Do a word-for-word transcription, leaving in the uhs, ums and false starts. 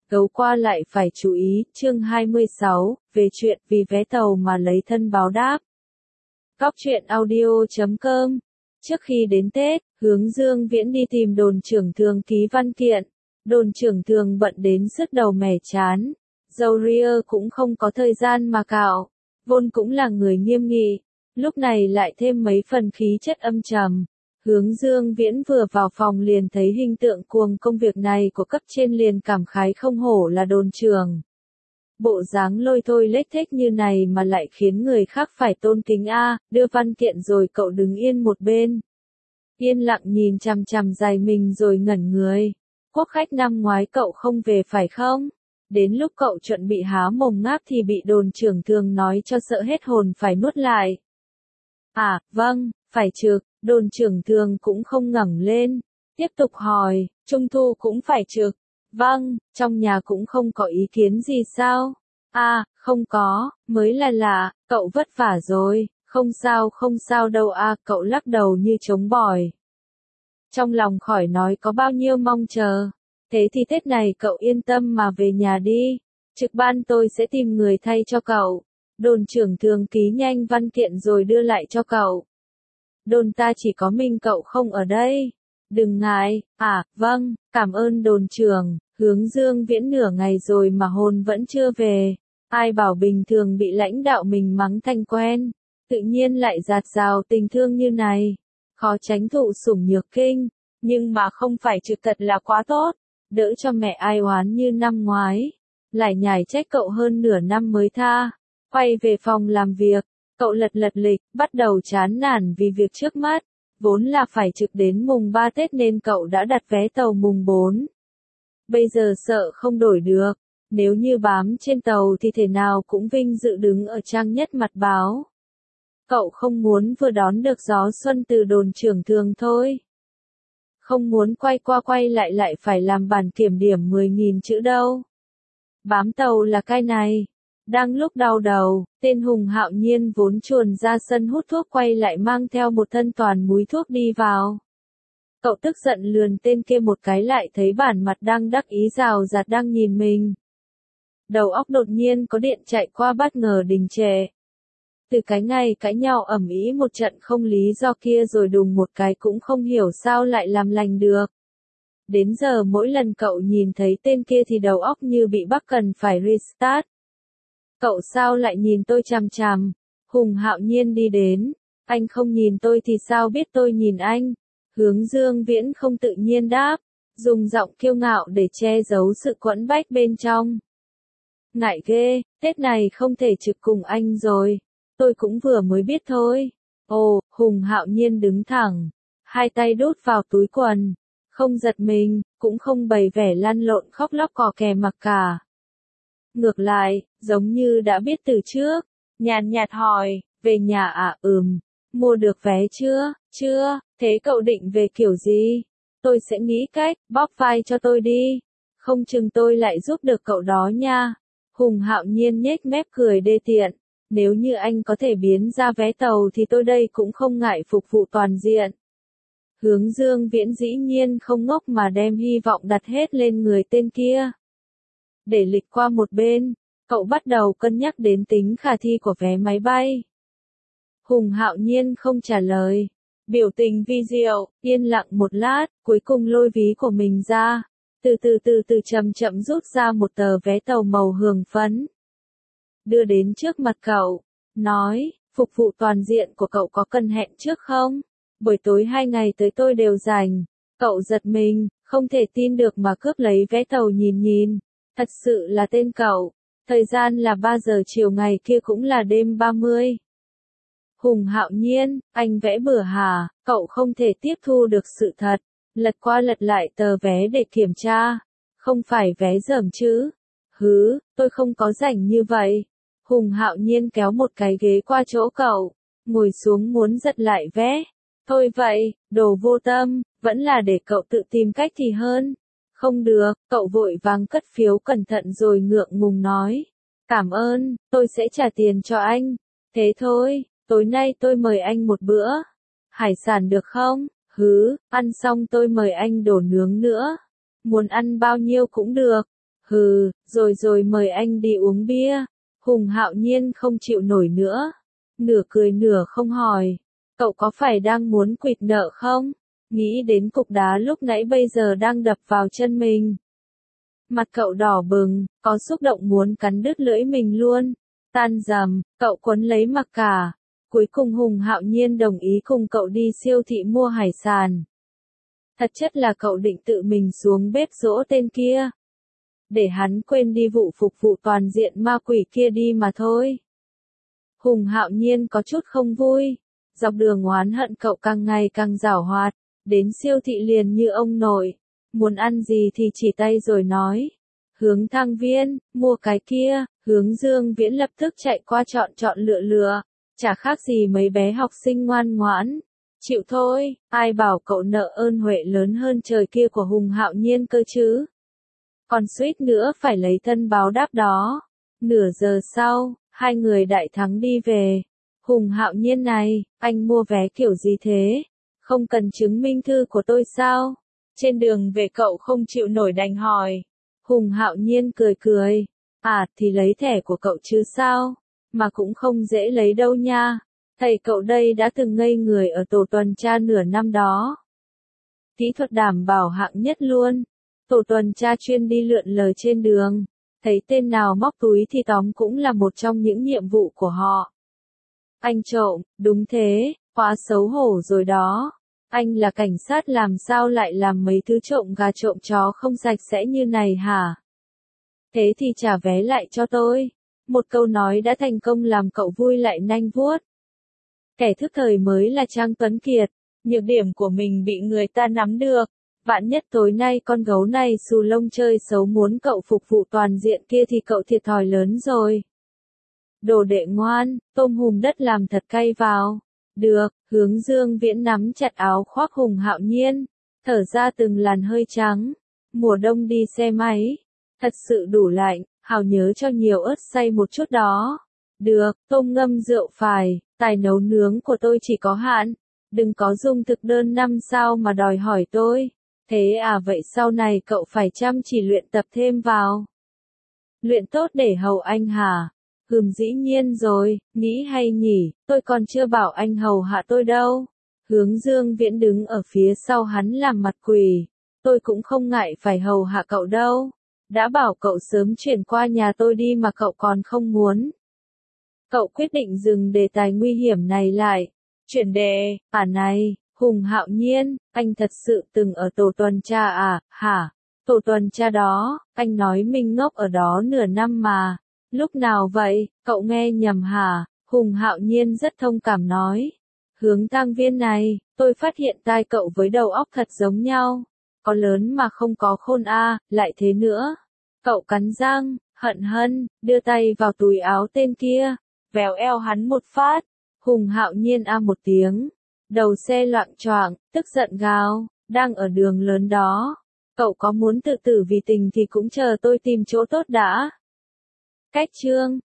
Gấu qua lại phải chú ý, chương hai mươi sáu, về chuyện vì vé tàu mà lấy thân báo đáp. Góc truyện audio chấm com. Trước khi đến Tết, Hướng Dương Viễn đi tìm đồn trưởng thường ký văn kiện. Đồn trưởng thường bận đến sứt đầu mẻ chán. Dâu ria cũng không có thời gian mà cạo. Vốn cũng là người nghiêm nghị. Lúc này lại thêm mấy phần khí chất âm trầm. Hướng Dương Viễn vừa vào phòng liền thấy hình tượng cuồng công việc này của cấp trên liền cảm khái không hổ là đồn trưởng. Bộ dáng lôi thôi lết thết như này mà lại khiến người khác phải tôn kính a, đưa văn kiện rồi cậu đứng yên một bên. Yên lặng nhìn chằm chằm dài mình rồi ngẩn người. Quốc khách năm ngoái cậu không về phải không? Đến lúc cậu chuẩn bị há mồm ngáp thì bị đồn trưởng thường nói cho sợ hết hồn phải nuốt lại. À, vâng, phải trực. Đồn trưởng thường cũng không ngẩng lên, tiếp tục hỏi, Trung thu cũng phải trực. Vâng, trong nhà cũng không có ý kiến gì sao? À, không có, mới là lạ, cậu vất vả rồi, không sao không sao đâu à, cậu lắc đầu như trống bỏi. Trong lòng khỏi nói có bao nhiêu mong chờ, thế thì Tết này cậu yên tâm mà về nhà đi, trực ban tôi sẽ tìm người thay cho cậu. Đồn trưởng thường ký nhanh văn kiện rồi đưa lại cho cậu. Đồn ta chỉ có mình cậu không ở đây. Đừng ngại, à, vâng, cảm ơn đồn trưởng. Hướng Dương Viễn nửa ngày rồi mà hồn vẫn chưa về. Ai bảo bình thường bị lãnh đạo mình mắng thành quen. Tự nhiên lại dạt dào tình thương như này. Khó tránh thụ sủng nhược kinh. Nhưng mà không phải trực thật là quá tốt. Đỡ cho mẹ ai oán như năm ngoái. Lại nhải trách cậu hơn nửa năm mới tha. Quay về phòng làm việc. Cậu lật lật lịch, bắt đầu chán nản vì việc trước mắt. Vốn là phải trực đến mùng ba Tết nên cậu đã đặt vé tàu mùng bốn. Bây giờ sợ không đổi được. Nếu như bám trên tàu thì thể nào cũng vinh dự đứng ở trang nhất mặt báo. Cậu không muốn vừa đón được gió xuân từ đồn trưởng thường thôi. Không muốn quay qua quay lại lại phải làm bản kiểm điểm mười nghìn chữ đâu. Bám tàu là cái này. Đang lúc đau đầu, tên Hùng Hạo Nhiên vốn chuồn ra sân hút thuốc quay lại mang theo một thân toàn múi thuốc đi vào. Cậu tức giận lườn tên kia một cái lại thấy bản mặt đang đắc ý rào rạt đang nhìn mình. Đầu óc đột nhiên có điện chạy qua bất ngờ đình trệ. Từ cái ngày cãi nhau ầm ĩ một trận không lý do kia rồi đùng một cái cũng không hiểu sao lại làm lành được. Đến giờ mỗi lần cậu nhìn thấy tên kia thì đầu óc như bị bắt cần phải restart. Cậu sao lại nhìn tôi chằm chằm? Hùng Hạo Nhiên đi đến. Anh không nhìn tôi thì sao biết tôi nhìn anh? Hướng Dương Viễn không tự nhiên đáp. Dùng giọng kiêu ngạo để che giấu sự quẫn bách bên trong. Ngại ghê, Tết này không thể trực cùng anh rồi. Tôi cũng vừa mới biết thôi. Ồ, Hùng Hạo Nhiên đứng thẳng. Hai tay đút vào túi quần. Không giật mình, cũng không bày vẻ lăn lộn khóc lóc cò kè mặc cả. Ngược lại, giống như đã biết từ trước, nhàn nhạt hỏi, về nhà à, ừm, mua được vé chưa, chưa, thế cậu định về kiểu gì? Tôi sẽ nghĩ cách, bóp vai cho tôi đi, không chừng tôi lại giúp được cậu đó nha. Hùng Hạo Nhiên nhếch mép cười đê tiện, nếu như anh có thể biến ra vé tàu thì tôi đây cũng không ngại phục vụ toàn diện. Hướng Dương Viễn dĩ nhiên không ngốc mà đem hy vọng đặt hết lên người tên kia. Để lịch qua một bên, cậu bắt đầu cân nhắc đến tính khả thi của vé máy bay. Hùng Hạo Nhiên không trả lời. Biểu tình vi diệu, yên lặng một lát, cuối cùng lôi ví của mình ra. Từ từ từ từ chậm chậm rút ra một tờ vé tàu màu hường phấn. Đưa đến trước mặt cậu, nói, phục vụ toàn diện của cậu có cần hẹn trước không? Buổi tối hai ngày tới tôi đều rảnh. Cậu giật mình, không thể tin được mà cướp lấy vé tàu nhìn nhìn. Thật sự là tên cậu. Thời gian là ba giờ chiều ngày kia cũng là đêm ba mươi. Hùng Hạo Nhiên, anh vẽ bừa hả? Cậu không thể tiếp thu được sự thật. Lật qua lật lại tờ vé để kiểm tra. Không phải vé dởm chứ? Hứ, tôi không có rảnh như vậy. Hùng Hạo Nhiên kéo một cái ghế qua chỗ cậu. Ngồi xuống muốn giật lại vé. Thôi vậy, đồ vô tâm, vẫn là để cậu tự tìm cách thì hơn. Không được, cậu vội vàng cất phiếu cẩn thận rồi ngượng ngùng nói. Cảm ơn, tôi sẽ trả tiền cho anh. Thế thôi, tối nay tôi mời anh một bữa. Hải sản được không? Hứ, ăn xong tôi mời anh đồ nướng nữa. Muốn ăn bao nhiêu cũng được. Hừ, rồi rồi mời anh đi uống bia. Hùng Hạo Nhiên không chịu nổi nữa. Nửa cười nửa không hỏi. Cậu có phải đang muốn quỵt nợ không? Nghĩ đến cục đá lúc nãy bây giờ đang đập vào chân mình. Mặt cậu đỏ bừng, có xúc động muốn cắn đứt lưỡi mình luôn. Tan dầm, cậu quấn lấy mặc cả. Cuối cùng Hùng Hạo Nhiên đồng ý cùng cậu đi siêu thị mua hải sản. Thật chất là cậu định tự mình xuống bếp dỗ tên kia. Để hắn quên đi vụ phục vụ toàn diện ma quỷ kia đi mà thôi. Hùng Hạo Nhiên có chút không vui. Dọc đường oán hận cậu càng ngày càng giảo hoạt. Đến siêu thị liền như ông nội. Muốn ăn gì thì chỉ tay rồi nói. Hướng Thăng Viên, mua cái kia. Hướng Dương Viễn lập tức chạy qua chọn chọn lựa lựa. Chả khác gì mấy bé học sinh ngoan ngoãn. Chịu thôi, ai bảo cậu nợ ơn huệ lớn hơn trời kia của Hùng Hạo Nhiên cơ chứ. Còn suýt nữa phải lấy thân báo đáp đó. Nửa giờ sau, hai người đại thắng đi về. Hùng Hạo Nhiên này, anh mua vé kiểu gì thế? Không cần chứng minh thư của tôi sao? Trên đường về cậu không chịu nổi đành hỏi. Hùng Hạo Nhiên cười cười. À thì lấy thẻ của cậu chứ sao? Mà cũng không dễ lấy đâu nha. Thầy cậu đây đã từng ngây người ở tổ tuần tra nửa năm đó. Kỹ thuật đảm bảo hạng nhất luôn. Tổ tuần tra chuyên đi lượn lờ trên đường. Thấy tên nào móc túi thì tóm cũng là một trong những nhiệm vụ của họ. Anh trộm, đúng thế, quá xấu hổ rồi đó. Anh là cảnh sát làm sao lại làm mấy thứ trộm gà trộm chó không sạch sẽ như này hả? Thế thì trả vé lại cho tôi. Một câu nói đã thành công làm cậu vui lại nanh vuốt. Kẻ thức thời mới là Trang Tuấn Kiệt. Nhược điểm của mình bị người ta nắm được. Vạn nhất tối nay con gấu này xù lông chơi xấu muốn cậu phục vụ toàn diện kia thì cậu thiệt thòi lớn rồi. Đồ đệ ngoan, tôm hùm đất làm thật cay vào. Được, Hướng Dương Viễn nắm chặt áo khoác Hùng Hạo Nhiên. Thở ra từng làn hơi trắng. Mùa đông đi xe máy. Thật sự đủ lạnh, Hào nhớ cho nhiều ớt xay một chút đó. Được, tôm ngâm rượu phải, tài nấu nướng của tôi chỉ có hạn. Đừng có dùng thực đơn năm sao mà đòi hỏi tôi. Thế à vậy sau này cậu phải chăm chỉ luyện tập thêm vào. Luyện tốt để hầu anh hả? Hừm dĩ nhiên rồi, nghĩ hay nhỉ, tôi còn chưa bảo anh hầu hạ tôi đâu. Hướng Dương Viễn đứng ở phía sau hắn làm mặt quỷ. Tôi cũng không ngại phải hầu hạ cậu đâu. Đã bảo cậu sớm chuyển qua nhà tôi đi mà cậu còn không muốn. Cậu quyết định dừng đề tài nguy hiểm này lại. Chuyển đề, à này, Hùng Hạo Nhiên, anh thật sự từng ở tổ tuần tra à, hả? Tổ tuần tra đó, anh nói mình ngốc ở đó nửa năm mà. Lúc nào vậy, cậu nghe nhầm hả? Hùng Hạo Nhiên rất thông cảm nói. Hướng Thăng Viên này, tôi phát hiện tai cậu với đầu óc thật giống nhau. Có lớn mà không có khôn a, à, lại thế nữa. Cậu cắn răng, hận hân, đưa tay vào túi áo tên kia, véo eo hắn một phát. Hùng Hạo Nhiên a một tiếng, đầu xe loạng choạng, tức giận gào, đang ở đường lớn đó. Cậu có muốn tự tử vì tình thì cũng chờ tôi tìm chỗ tốt đã. Cách chương